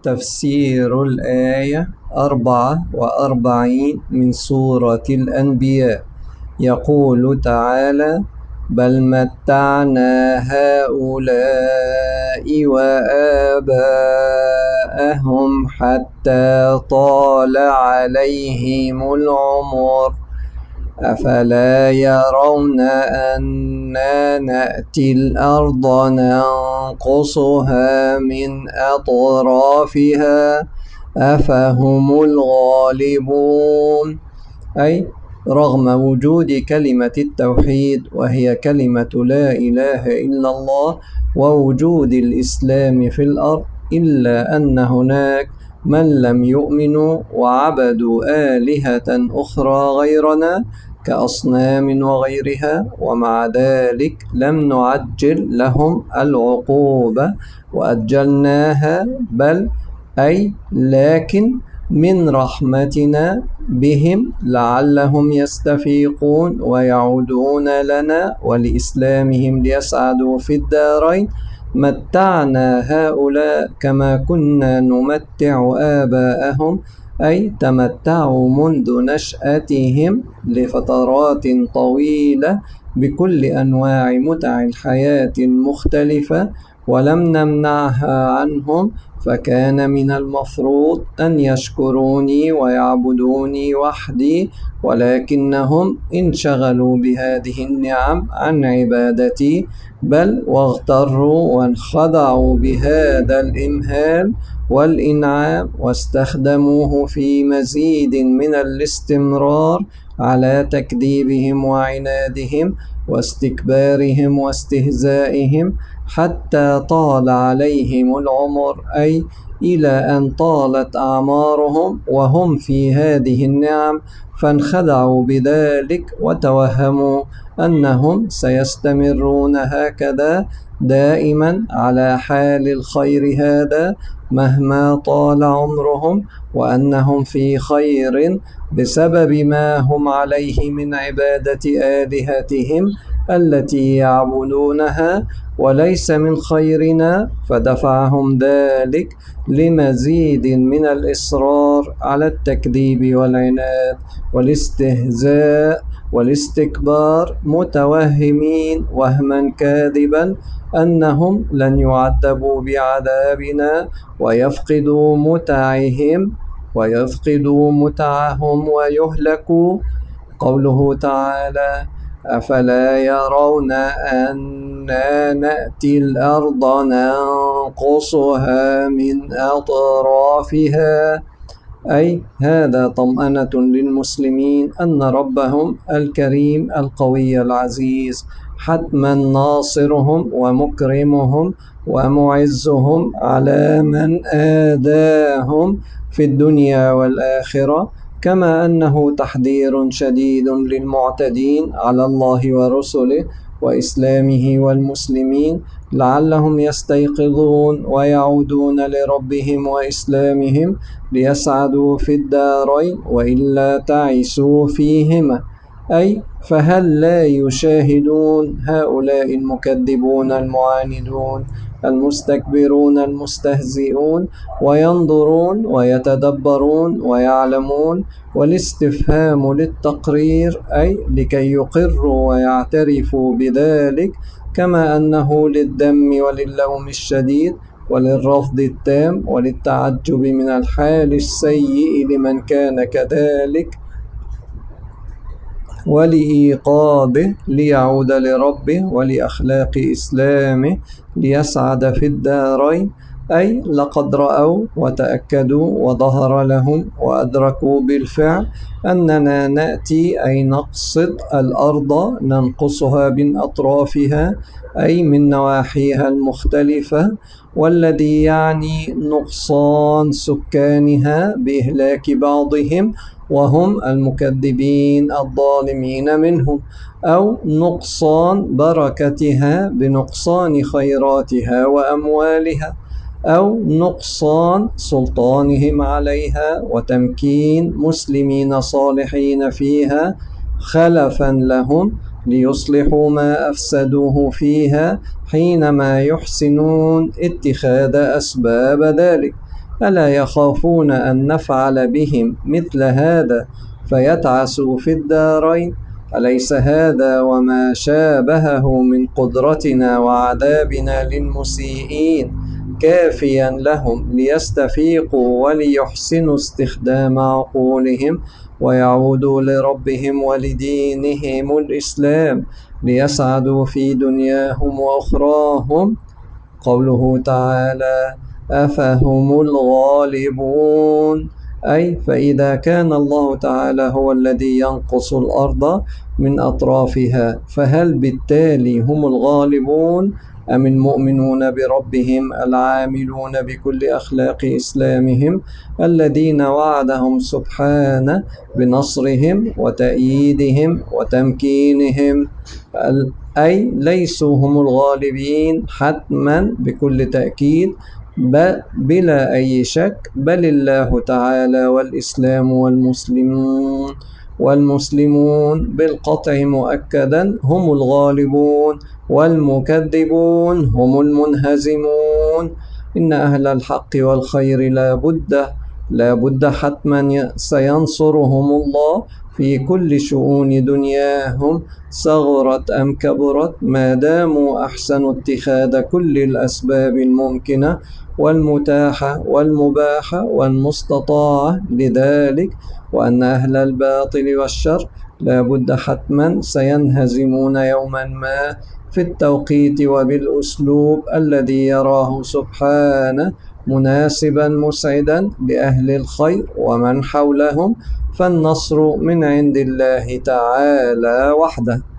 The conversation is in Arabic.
تفسير الآية 44 من سورة الأنبياء. يقول تعالى: بل متعنا هؤلاء وآباءهم حتى طال عليهم العمر أفلا يرون أنا نأتي الأرض ننقصها من أطرافها أفهم الغالبون. أي رغم وجود كلمة التوحيد وهي كلمة لا إله إلا الله ووجود الإسلام في الأرض، إلا أن هناك من لم يؤمنوا وعبدوا آلهة أخرى غيرنا كأصنام وغيرها، ومع ذلك لم نعجل لهم العقوبة وأجلناها، بل لكن من رحمتنا بهم لعلهم يستفيقون ويعودون لنا ولإسلامهم ليسعدوا في الدارين. متعنا هؤلاء كما كنا نمتع آباءهم، أي تمتعوا منذ نشأتهم لفترات طويلة بكل أنواع متع الحياة المختلفة ولم نمنعها عنهم، فكان من المفروض أن يشكروني ويعبدوني وحدي، ولكنهم انشغلوا بهذه النعم عن عبادتي، بل واغتروا وانخدعوا بهذا الإمهال والإنعام واستخدموه في مزيد من الاستمرار على تكذيبهم وعنادهم واستكبارهم واستهزائهم حتى طال عليهم العمر، أي إلى أن طالت أعمارهم وهم في هذه النعم، فانخدعوا بذلك وتوهموا أنهم سيستمرون هكذا دائما على حال الخير هذا مهما طال عمرهم، وأنهم في خير بسبب ما هم عليه من عبادة آلهتهم التي يعبدونها، وليس من خيرنا، فدفعهم ذلك لمزيد من الإصرار على التكذيب والعناد والاستهزاء والاستكبار، متوهمين وهما كاذبا أنهم لن يعذبوا بعذابنا ويفقدوا متعهم ويهلكوا. قوله تعالى: أفلا يرون أنا نأتي الأرض ننقصها من أطرافها، أي هذا طمأنة للمسلمين أن ربهم الكريم القوي العزيز حتما ناصرهم ومكرمهم ومعزهم على من آذاهم في الدنيا والآخرة، كما أنه تحذير شديد للمعتدين على الله ورسله وإسلامه والمسلمين لعلهم يستيقظون ويعودون لربهم وإسلامهم ليسعدوا في الدارين وإلا تعسوا فيهما. أي فهل لا يشاهدون هؤلاء المكذبون المعاندون المستكبرون المستهزئون وينظرون ويتدبرون ويعلمون؟ والاستفهام للتقرير، أي لكي يقروا ويعترفوا بذلك، كما أنه للذم وللوم الشديد وللرفض التام وللتعجب من الحال السيء لمن كان كذلك، ولإيقاظه ليعود لربه ولأخلاق إسلامه ليسعد في الدارين. أي لقد رأوا وتأكدوا وظهر لهم وأدركوا بالفعل أننا نأتي، أي نقصد الأرض ننقصها من أطرافها، أي من نواحيها المختلفة، والذي يعني نقصان سكانها بإهلاك بعضهم وهم المكذبين الظالمين منهم، أو نقصان بركتها بنقصان خيراتها وأموالها، أو نقصان سلطانهم عليها وتمكين مسلمين صالحين فيها خلفا لهم ليصلحوا ما أفسدوه فيها حينما يحسنون اتخاذ أسباب ذلك. ألا يخافون أن نفعل بهم مثل هذا فيتعسوا في الدارين؟ أليس هذا وما شابهه من قدرتنا وعذابنا للمسيئين كافيا لهم ليستفيقوا وليحسنوا استخدام عقولهم ويعودوا لربهم ولدينهم الإسلام ليسعدوا في دنياهم وأخراهم؟ قوله تعالى: أفهم الغالبون، أي فإذا كان الله تعالى هو الذي ينقص الأرض من أطرافها فهل بالتالي هم الغالبون أم المؤمنون بربهم العاملون بكل أخلاق إسلامهم الذين وعدهم سبحانه بنصرهم وتأييدهم وتمكينهم؟ أي ليسوا هم الغالبين حتما بكل تأكيد بلا أي شك، بل الله تعالى والإسلام والمسلمون بالقطع مؤكدا هم الغالبون، والمكذبون هم المنهزمون. إن أهل الحق والخير لا بد حتما سينصرهم الله في كل شؤون دنياهم صغرت أم كبرت، ما داموا أحسنوا اتخاذ كل الأسباب الممكنة والمتاحة والمباحة والمستطاعة لذلك، وأن أهل الباطل والشر لا بد حتما سينهزمون يوما ما في التوقيت وبالأسلوب الذي يراه سبحانه مناسبا مسعدا لأهل الخير ومن حولهم، فالنصر من عند الله تعالى وحده.